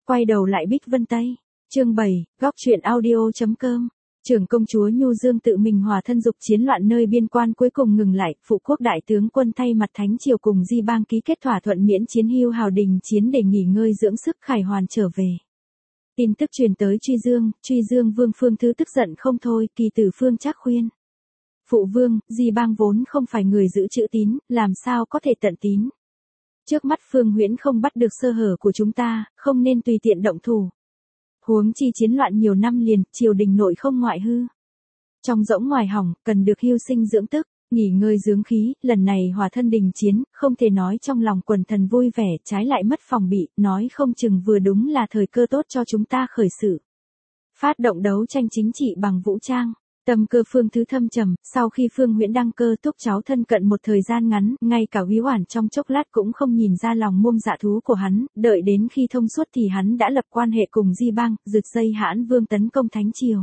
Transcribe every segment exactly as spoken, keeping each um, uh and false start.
Quay đầu lại Bích Vân Tây. Chương bảy, góc truyện audio.com. Trưởng công chúa Nhu Dương tự mình hòa thân dục chiến loạn nơi biên quan cuối cùng ngừng lại, phụ quốc đại tướng quân thay mặt thánh triều cùng Di Bang ký kết thỏa thuận miễn chiến hưu hào đình chiến để nghỉ ngơi dưỡng sức khải hoàn trở về. Tin tức truyền tới Truy Dương, Truy Dương Vương Phương Thứ tức giận không thôi, kỳ tử Phương Trác khuyên. Phụ vương, Di Bang vốn không phải người giữ chữ tín, làm sao có thể tận tín. Trước mắt Phương Huyễn không bắt được sơ hở của chúng ta, không nên tùy tiện động thủ. Huống chi chiến loạn nhiều năm liền, triều đình nội không ngoại hư. Trong rỗng ngoài hỏng, cần được hưu sinh dưỡng tức, nghỉ ngơi dưỡng khí, lần này hòa thân đình chiến, không thể nói trong lòng quần thần vui vẻ, trái lại mất phòng bị, nói không chừng vừa đúng là thời cơ tốt cho chúng ta khởi sự. Phát động đấu tranh chính trị bằng vũ trang. Tâm cơ Phương Thứ thâm trầm, sau khi Phương Huyễn đăng cơ thúc cháu thân cận một thời gian ngắn, ngay cả Húy Oản trong chốc lát cũng không nhìn ra lòng muông dạ thú của hắn, đợi đến khi thông suốt thì hắn đã lập quan hệ cùng Di Bang, rực dây Hãn Vương tấn công Thánh Triều.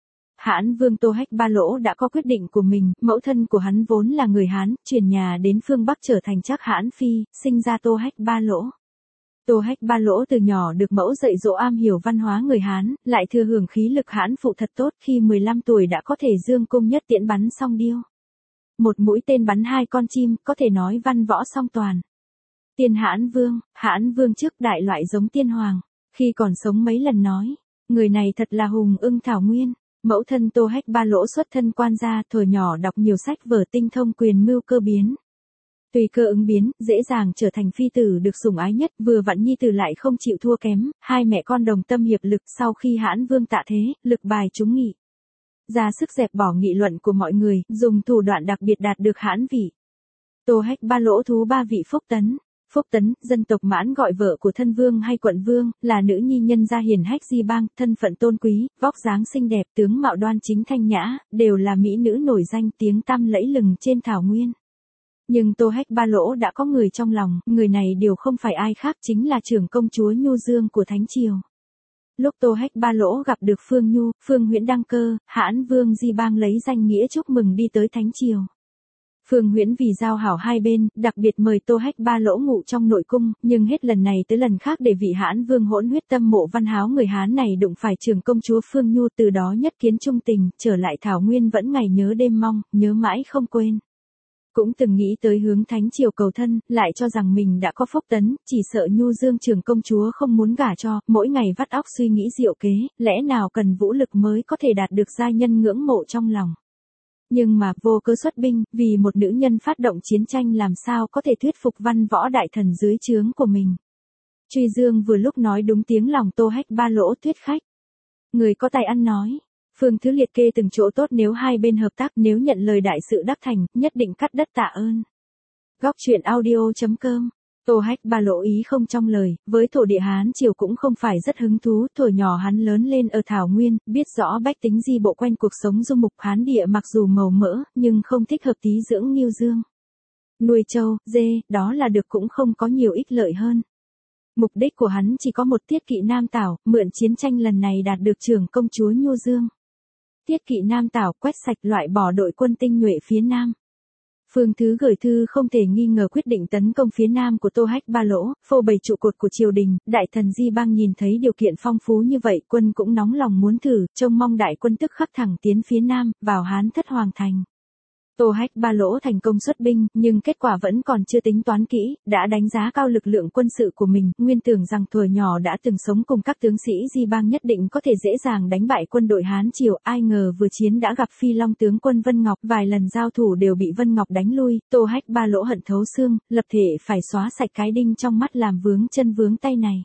Hãn Vương Tô Hách Ba Lỗ đã có quyết định của mình, mẫu thân của hắn vốn là người Hán, chuyển nhà đến phương Bắc trở thành Trác Hãn Phi, sinh ra Tô Hách Ba Lỗ. Tô Hách Ba Lỗ từ nhỏ được mẫu dạy dỗ am hiểu văn hóa người Hán, lại thừa hưởng khí lực Hán phụ thật tốt, khi mười lăm tuổi đã có thể dương cung nhất tiễn bắn song điêu. Một mũi tên bắn hai con chim, có thể nói văn võ song toàn. Tiên Hãn Vương, Hãn Vương trước đại loại giống tiên hoàng, khi còn sống mấy lần nói, người này thật là hùng ưng thảo nguyên. Mẫu thân Tô Hách Ba Lỗ xuất thân quan gia, thuở nhỏ đọc nhiều sách vở tinh thông quyền mưu cơ biến. Tùy cơ ứng biến, dễ dàng trở thành phi tử được sủng ái nhất, vừa vặn nhi tử lại không chịu thua kém, hai mẹ con đồng tâm hiệp lực, sau khi Hãn Vương tạ thế, lực bài trúng nghị. Ra sức dẹp bỏ nghị luận của mọi người, dùng thủ đoạn đặc biệt đạt được Hãn vị. Tô Hách Ba Lỗ thú ba vị Phúc Tấn. Phúc Tấn, dân tộc Mãn gọi vợ của thân vương hay quận vương, là nữ nhi nhân gia hiển hách Di Bang, thân phận tôn quý, vóc dáng xinh đẹp, tướng mạo đoan chính thanh nhã, đều là mỹ nữ nổi danh tiếng tăm lẫy lừng trên thảo nguyên. Nhưng Tô Hách Ba Lỗ đã có người trong lòng, người này đều không phải ai khác chính là trưởng công chúa Nhu Dương của Thánh Triều. Lúc Tô Hách Ba Lỗ gặp được Phương Nhu, Phương Huyễn đăng cơ, Hãn Vương Di Bang lấy danh nghĩa chúc mừng đi tới Thánh Triều. Phương Huyễn vì giao hảo hai bên, đặc biệt mời Tô Hách Ba Lỗ ngụ trong nội cung, nhưng hết lần này tới lần khác để vị Hãn Vương hỗn huyết tâm mộ văn háo người Hán này đụng phải trưởng công chúa Phương Nhu, từ đó nhất kiến trung tình, trở lại thảo nguyên vẫn ngày nhớ đêm mong, nhớ mãi không quên. Cũng từng nghĩ tới hướng Thánh Triều cầu thân, lại cho rằng mình đã có Phúc Tấn, chỉ sợ Nhu Dương trưởng công chúa không muốn gả cho, mỗi ngày vắt óc suy nghĩ diệu kế, lẽ nào cần vũ lực mới có thể đạt được gia nhân ngưỡng mộ trong lòng. Nhưng mà vô cớ xuất binh, vì một nữ nhân phát động chiến tranh làm sao có thể thuyết phục văn võ đại thần dưới trướng của mình. Truy Dương vừa lúc nói đúng tiếng lòng Tô Hách Ba Lỗ thuyết khách. Người có tài ăn nói. Phương Thứ liệt kê từng chỗ tốt nếu hai bên hợp tác, nếu nhận lời đại sự đắc thành, nhất định cắt đất tạ ơn. Góc truyện audio.com. Tô Hách Ba Lỗ ý không trong lời, với thổ địa Hán Triều cũng không phải rất hứng thú, thuở nhỏ hắn lớn lên ở Thảo Nguyên, biết rõ bách tính di bộ quanh cuộc sống du mục Hán địa mặc dù màu mỡ, nhưng không thích hợp tí dưỡng Nhu Dương. Nuôi trâu, dê, đó là được cũng không có nhiều ích lợi hơn. Mục đích của hắn chỉ có một tiết kỵ Nam Tảo, mượn chiến tranh lần này đạt được trưởng công chúa Nhu Dương. Tiết kỵ Nam Tảo quét sạch loại bỏ đội quân tinh nhuệ phía Nam. Phương Thứ gửi thư không thể nghi ngờ quyết định tấn công phía Nam của Tô Hách Ba Lỗ, phô bày trụ cột của triều đình, đại thần Di Bang nhìn thấy điều kiện phong phú như vậy, quân cũng nóng lòng muốn thử, trông mong đại quân tức khắc thẳng tiến phía Nam, vào Hán Thất Hoàng Thành. Tô Hách Ba Lỗ thành công xuất binh, nhưng kết quả vẫn còn chưa tính toán kỹ, đã đánh giá cao lực lượng quân sự của mình, nguyên tưởng rằng thuở nhỏ đã từng sống cùng các tướng sĩ Di Bang nhất định có thể dễ dàng đánh bại quân đội Hán Triều, ai ngờ vừa chiến đã gặp Phi Long tướng quân Vân Ngọc, vài lần giao thủ đều bị Vân Ngọc đánh lui, Tô Hách Ba Lỗ hận thấu xương, lập thể phải xóa sạch cái đinh trong mắt làm vướng chân vướng tay này.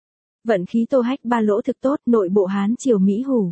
Vận khí Tô Hách Ba Lỗ thực tốt, nội bộ Hán Triều Mỹ hủ,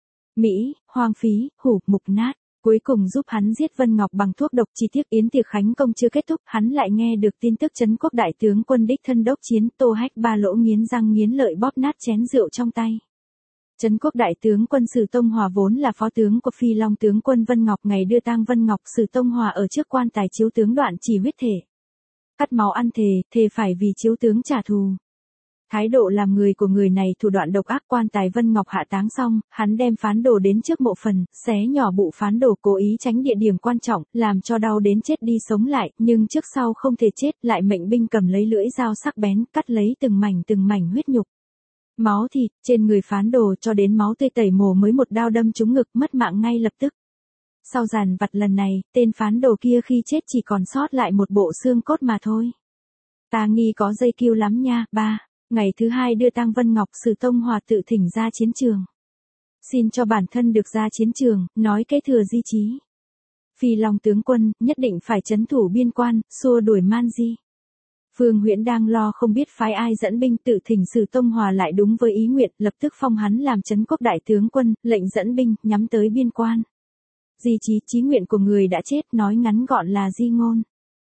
Mỹ, hoang phí, hủ, mục nát. Cuối cùng giúp hắn giết Vân Ngọc bằng thuốc độc, chi tiết yến tiệc khánh công chưa kết thúc, hắn lại nghe được tin tức Trấn Quốc đại tướng quân đích thân đốc chiến, Tô Hách Ba Lỗ nghiến răng nghiến lợi bóp nát chén rượu trong tay. Trấn Quốc đại tướng quân Sử Tông Hòa vốn là phó tướng của Phi Long tướng quân Vân Ngọc, ngày đưa tang Vân Ngọc, Sử Tông Hòa ở trước quan tài chiếu tướng đoạn chỉ huyết thể. Cắt máu ăn thề, thề phải vì chiếu tướng trả thù. Thái độ làm người của người này thủ đoạn độc ác, quan tài Vân Ngọc hạ táng xong, hắn đem phán đồ đến trước mộ phần, xé nhỏ bụ phán đồ, cố ý tránh địa điểm quan trọng, làm cho đau đến chết đi sống lại, nhưng trước sau không thể chết, lại mệnh binh cầm lấy lưỡi dao sắc bén, cắt lấy từng mảnh từng mảnh huyết nhục. Máu thịt, trên người phán đồ cho đến máu tươi tẩy mồ mới một đao đâm trúng ngực mất mạng ngay lập tức. Sau giàn vặt lần này, tên phán đồ kia khi chết chỉ còn sót lại một bộ xương cốt mà thôi. Ta nghi có dây kiêu lắm nha. Ba. Ngày thứ hai đưa tang Vân Ngọc, Sử Tông Hòa tự thỉnh ra chiến trường. Xin cho bản thân được ra chiến trường, nói kế thừa di chí. Phi Long tướng quân, nhất định phải trấn thủ biên quan, xua đuổi man di. Phương Huyễn đang lo không biết phái ai dẫn binh, tự thỉnh Sử Tông Hòa lại đúng với ý nguyện, lập tức phong hắn làm trấn quốc đại tướng quân, lệnh dẫn binh, nhắm tới biên quan. Di chí, chí nguyện của người đã chết, nói ngắn gọn là di ngôn.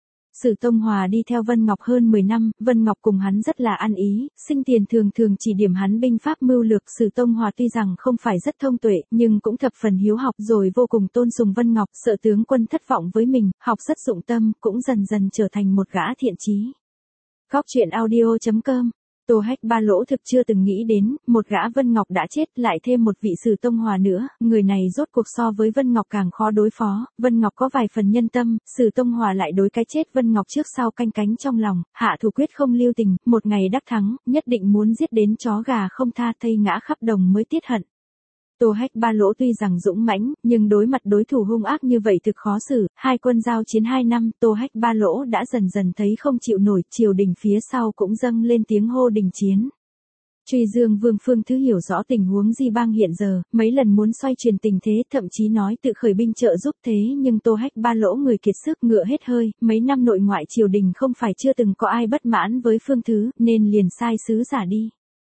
Sử Tông Hòa đi theo Vân Ngọc hơn mười năm, Vân Ngọc cùng hắn rất là ăn ý, sinh tiền thường thường chỉ điểm hắn binh pháp mưu lược. Sử Tông Hòa tuy rằng không phải rất thông tuệ, nhưng cũng thập phần hiếu học rồi vô cùng tôn sùng Vân Ngọc, sợ tướng quân thất vọng với mình, học rất dụng tâm, cũng dần dần trở thành một gã thiện chí. Góc truyện audio chấm com. Tô Hách Ba Lỗ thực chưa từng nghĩ đến, một gã Vân Ngọc đã chết, lại thêm một vị Sử Tông Hòa nữa, người này rốt cuộc so với Vân Ngọc càng khó đối phó. Vân Ngọc có vài phần nhân tâm, Sử Tông Hòa lại đối cái chết Vân Ngọc trước sau canh cánh trong lòng, hạ thủ quyết không lưu tình, một ngày đắc thắng, nhất định muốn giết đến chó gà không tha, thây ngã khắp đồng mới tiết hận. Tô Hách Ba Lỗ tuy rằng dũng mãnh, nhưng đối mặt đối thủ hung ác như vậy thực khó xử, hai quân giao chiến hai năm, Tô Hách Ba Lỗ đã dần dần thấy không chịu nổi, triều đình phía sau cũng dâng lên tiếng hô đình chiến. Truy Dương Vương Phương Thứ hiểu rõ tình huống Di Bang hiện giờ, mấy lần muốn xoay chuyển tình thế, thậm chí nói tự khởi binh trợ giúp, thế nhưng Tô Hách Ba Lỗ người kiệt sức, ngựa hết hơi, mấy năm nội ngoại triều đình không phải chưa từng có ai bất mãn với Phương Thứ, nên liền sai sứ giả đi.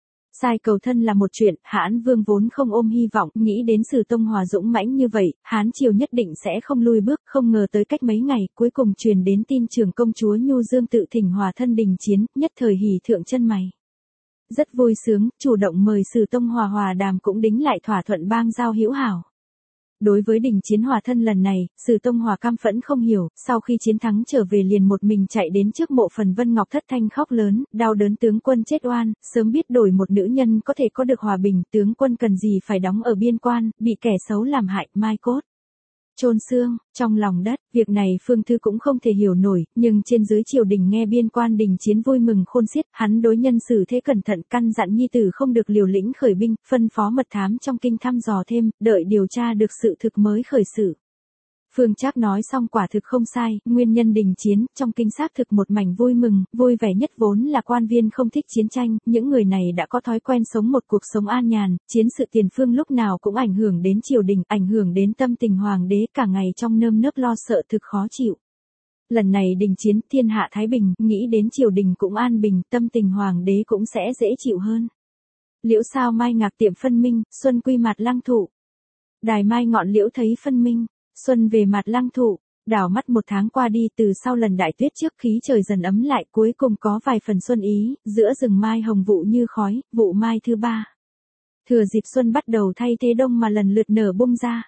Sai cầu thân là một chuyện, Hán Vương vốn không ôm hy vọng, nghĩ đến Sử Tông Hòa dũng mãnh như vậy, Hán triều nhất định sẽ không lui bước, không ngờ tới cách mấy ngày, cuối cùng truyền đến tin trưởng công chúa Nhu Dương tự thỉnh hòa thân đình chiến, nhất thời hỉ thượng chân mày. Rất vui sướng, chủ động mời Sử Tông Hòa hòa đàm, cũng đính lại thỏa thuận bang giao hữu hảo. Đối với đình chiến hòa thân lần này, Sử Tông Hòa căm phẫn không hiểu, sau khi chiến thắng trở về liền một mình chạy đến trước mộ phần Vân Ngọc thất thanh khóc lớn, đau đớn tướng quân chết oan, sớm biết đổi một nữ nhân có thể có được hòa bình, tướng quân cần gì phải đóng ở biên quan, bị kẻ xấu làm hại, mai cốt chôn xương trong lòng đất. Việc này Phương Thư cũng không thể hiểu nổi, nhưng trên dưới triều đình nghe biên quan đình chiến vui mừng khôn xiết, hắn đối nhân xử thế cẩn thận, căn dặn nhi tử không được liều lĩnh khởi binh, phân phó mật thám trong kinh thăm dò thêm, đợi điều tra được sự thực mới khởi sự. Phương Trác nói xong quả thực không sai, nguyên nhân đình chiến, trong kinh xác thực một mảnh vui mừng, vui vẻ nhất vốn là quan viên không thích chiến tranh, những người này đã có thói quen sống một cuộc sống an nhàn, chiến sự tiền phương lúc nào cũng ảnh hưởng đến triều đình, ảnh hưởng đến tâm tình hoàng đế, cả ngày trong nơm nớp lo sợ thực khó chịu. Lần này đình chiến, thiên hạ thái bình, nghĩ đến triều đình cũng an bình, tâm tình hoàng đế cũng sẽ dễ chịu hơn. Liễu sao mai ngạc tiệm phân minh, xuân quy mạt lăng thụ. Đài mai ngọn liễu thấy phân minh. Xuân về mặt lăng thụ, đảo mắt một tháng qua đi, từ sau lần đại tuyết trước khí trời dần ấm lại, cuối cùng có vài phần xuân ý, giữa rừng mai hồng vụ như khói, vụ mai thứ ba. Thừa dịp xuân bắt đầu thay thế đông mà lần lượt nở bung ra.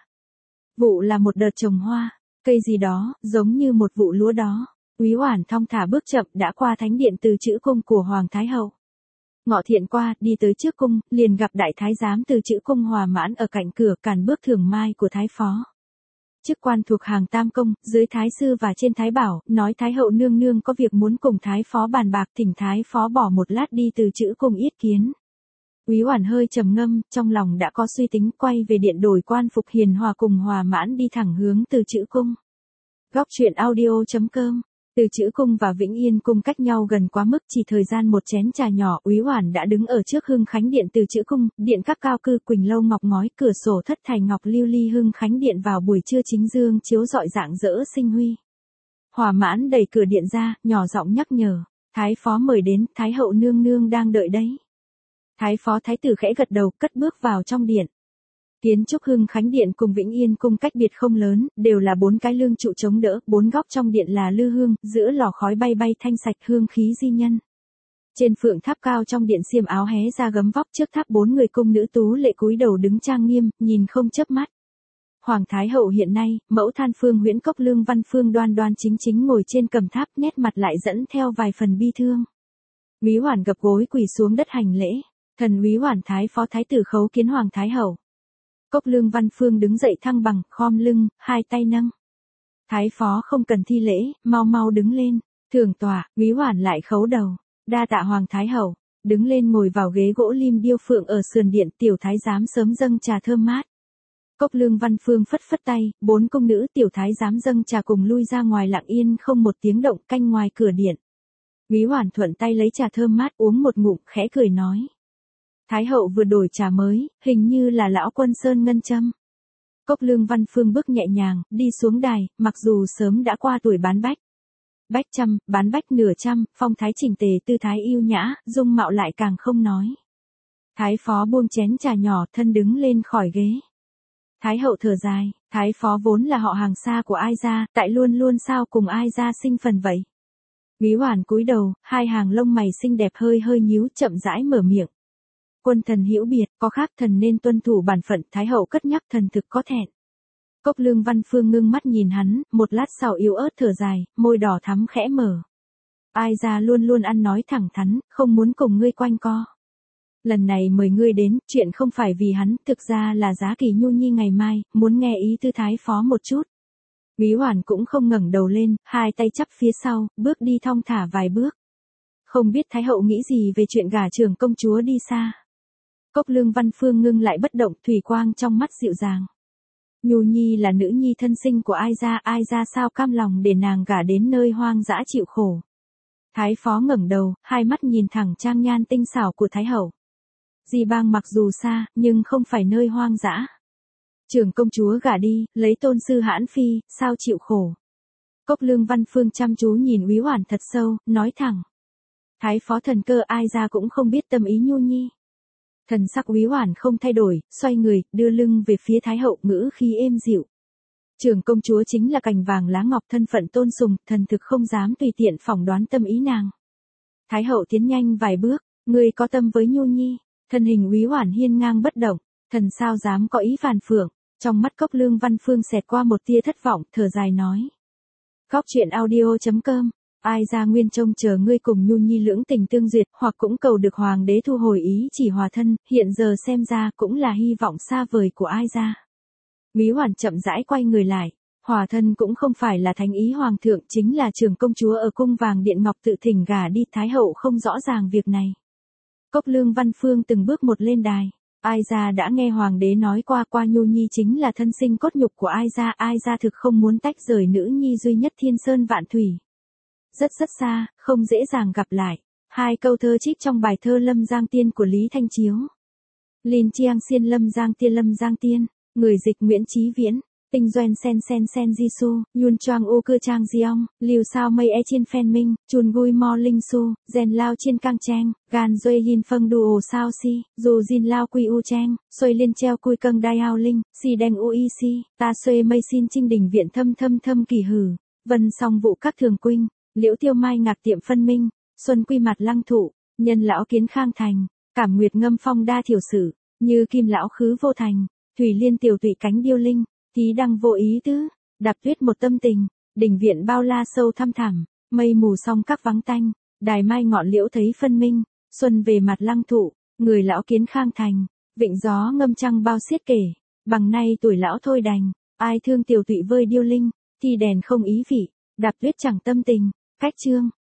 Vụ là một đợt trồng hoa, cây gì đó, giống như một vụ lúa đó. Úy Oản thong thả bước chậm đã qua thánh điện từ chữ cung của Hoàng Thái Hậu. Ngọ Thiện qua, đi tới trước cung, liền gặp đại thái giám từ chữ cung Hòa Mãn ở cạnh cửa cản bước thưởng mai của thái phó. Chức quan thuộc hàng tam công, dưới thái sư và trên thái bảo, nói thái hậu nương nương có việc muốn cùng thái phó bàn bạc, thỉnh thái phó bỏ một lát đi từ chữ cung yết kiến. Úy Oản hơi trầm ngâm, trong lòng đã có suy tính, quay về điện đổi quan phục hiền hòa cùng Hòa Mãn đi thẳng hướng từ chữ cung. Góc truyện audio chấm com. Từ chữ cung và Vĩnh Yên cung cách nhau gần quá mức, chỉ thời gian một chén trà nhỏ, Úy Oản đã đứng ở trước Hưng Khánh điện từ chữ cung, điện các cao cư quỳnh lâu ngọc ngói, cửa sổ thất thải ngọc lưu ly. Hưng Khánh điện vào buổi trưa chính dương chiếu rọi rạng rỡ sinh huy. Hòa Mãn đẩy cửa điện ra, nhỏ giọng nhắc nhở, thái phó mời đến, thái hậu nương nương đang đợi đấy. Thái phó thái tử khẽ gật đầu, cất bước vào trong điện. Kiến trúc Hưng Khánh điện cùng Vĩnh Yên cung cách biệt không lớn, đều là bốn cái lương trụ chống đỡ, bốn góc trong điện là lư hương, giữa lò khói bay bay thanh sạch hương khí di nhân. Trên phượng tháp cao trong điện xiêm áo hé ra gấm vóc, trước tháp bốn người cung nữ tú lệ cúi đầu đứng trang nghiêm, nhìn không chớp mắt. Hoàng Thái Hậu hiện nay, mẫu than Phương Huyễn Cốc Lương Văn Phương đoan đoan chính chính ngồi trên cầm tháp, nét mặt lại dẫn theo vài phần bi thương. Úy Oản gập gối quỳ xuống đất hành lễ, thần Úy Oản thái phó thái tử khấu kiến Hoàng Thái Hậu. Cốc Lương Văn Phương đứng dậy thăng bằng, khom lưng, hai tay nâng. Thái phó không cần thi lễ, mau mau đứng lên, thượng tọa. Úy Oản lại khấu đầu, đa tạ Hoàng Thái Hậu. đứng lên ngồi vào ghế gỗ lim điêu phượng ở sườn điện, tiểu thái giám sớm dâng trà thơm mát. Cốc Lương Văn Phương phất phất tay, bốn công nữ tiểu thái giám dâng trà cùng lui ra ngoài lặng yên không một tiếng động canh ngoài cửa điện. Quý Hoản thuận tay lấy trà thơm mát uống một ngụm khẽ cười nói. Thái hậu vừa đổi trà mới, hình như là lão quân sơn ngân châm. Cốc Lương Văn Phương bước nhẹ nhàng, đi xuống đài, mặc dù sớm đã qua tuổi bán bách. Bách trăm, bán bách nửa trăm, phong thái chỉnh tề tư thái yêu nhã, dung mạo lại càng không nói. Thái phó buông chén trà nhỏ thân đứng lên khỏi ghế. Thái hậu thở dài, thái phó vốn là họ hàng xa của ai gia, tại luôn luôn sao cùng ai gia sinh phần vậy. Quý Hoản cúi đầu, hai hàng lông mày xinh đẹp hơi hơi nhíu chậm rãi mở miệng. Quân thần hữu biệt, có khác thần nên tuân thủ bản phận, thái hậu cất nhắc thần thực có thẹn. Cốc Lương Văn Phương ngưng mắt nhìn hắn, một lát sau yếu ớt thở dài, môi đỏ thắm khẽ mở. Ai gia luôn luôn ăn nói thẳng thắn, không muốn cùng ngươi quanh co. Lần này mời ngươi đến, chuyện không phải vì hắn, thực ra là Giá Kỳ Nhu Nhi ngày mai, muốn nghe ý tư thái phó một chút. Quý Hoản cũng không ngẩng đầu lên, hai tay chắp phía sau, bước đi thong thả vài bước. Không biết thái hậu nghĩ gì về chuyện gả trưởng công chúa đi xa. Cốc Lương Văn Phương ngưng lại bất động, thủy quang trong mắt dịu dàng. Nhu Nhi là nữ nhi thân sinh của ai gia, ai gia sao cam lòng để nàng gả đến nơi hoang dã chịu khổ. Thái phó ngẩng đầu, hai mắt nhìn thẳng trang nhan tinh xảo của thái hậu. Di Bang mặc dù xa, nhưng không phải nơi hoang dã. Trưởng công chúa gả đi, lấy tôn sư hãn phi, sao chịu khổ. Cốc Lương Văn Phương chăm chú nhìn Quý Hoản thật sâu, nói thẳng. Thái phó thần cơ ai gia cũng không biết tâm ý Nhu Nhi. Thần sắc Quý Hoản không thay đổi, xoay người, đưa lưng về phía thái hậu, ngữ khí êm dịu. Trưởng công chúa chính là cành vàng lá ngọc, thân phận tôn sùng, thần thực không dám tùy tiện phỏng đoán tâm ý nàng. Thái hậu tiến nhanh vài bước, ngươi có tâm với Nhu Nhi. Thân hình Quý Hoản hiên ngang bất động, thần sao dám có ý phản phượng. Trong mắt Cốc Lương Văn Phương xẹt qua một tia thất vọng, thở dài nói. Góc truyện audio chấm com, ai gia nguyên trông chờ ngươi cùng Nhu Nhi lưỡng tình tương duyệt, hoặc cũng cầu được hoàng đế thu hồi ý chỉ hòa thân, hiện giờ xem ra cũng là hy vọng xa vời của ai gia. Quý Hoản chậm rãi quay người lại, hòa thân cũng không phải là thánh ý hoàng thượng, chính là trưởng công chúa ở cung vàng điện ngọc tự thỉnh gả đi, thái hậu không rõ ràng việc này. Cốc Lương Văn Phương từng bước một lên đài. Ai gia đã nghe hoàng đế nói qua qua Nhu Nhi chính là thân sinh cốt nhục của ai gia, ai gia thực không muốn tách rời nữ nhi duy nhất thiên sơn vạn thủy. Rất rất xa, không dễ dàng gặp lại. Hai câu thơ trích trong bài thơ Lâm Giang Tiên của Lý Thanh Chiếu. Lin chiang xiên Lâm Giang Tiên Lâm Giang Tiên, người dịch Nguyễn Chí Viễn. Tinh doanh sen sen sen Jisu, Yun Choang U Cơ Trang Giong, Liu Sao Mây E Chiên Phen Minh, Chun Gui Mo Linh Su, Gen Lao Chiên Cang Cheng, Gan Duy Yin Phâng Duo Sao Si, Dù Jin Lao Quy U Cheng, Xuôi Liên Treo Cui Câng Đai Ao Linh, Si Đen U Y Si, Ta Xuê Mây Xin Trinh Đình Viện Thâm Thâm Thâm Kỳ Hử, Vân Song Vụ Các Thường Quynh, Liễu Tiêu Mai Ngạc Tiệm Phân Minh, Xuân Quy Mặt Lăng Thụ, Nhân Lão Kiến Khang Thành, Cảm Nguyệt Ngâm Phong Đa Thiểu Sử, Như Kim Lão Khứ Vô Thành, Thủy Liên Tiểu Tụy Cánh Điêu Linh. Tí đăng vô ý tứ, đạp tuyết một tâm tình, đình viện bao la sâu thăm thẳm, mây mù song các vắng tanh, đài mai ngọn liễu thấy phân minh, xuân về mặt lăng thụ, người lão kiến khang thành, vịnh gió ngâm trăng bao xiết kể, bằng nay tuổi lão thôi đành, ai thương tiểu tụy vơi điêu linh, thì đèn không ý vị, đạp tuyết chẳng tâm tình, cách chương.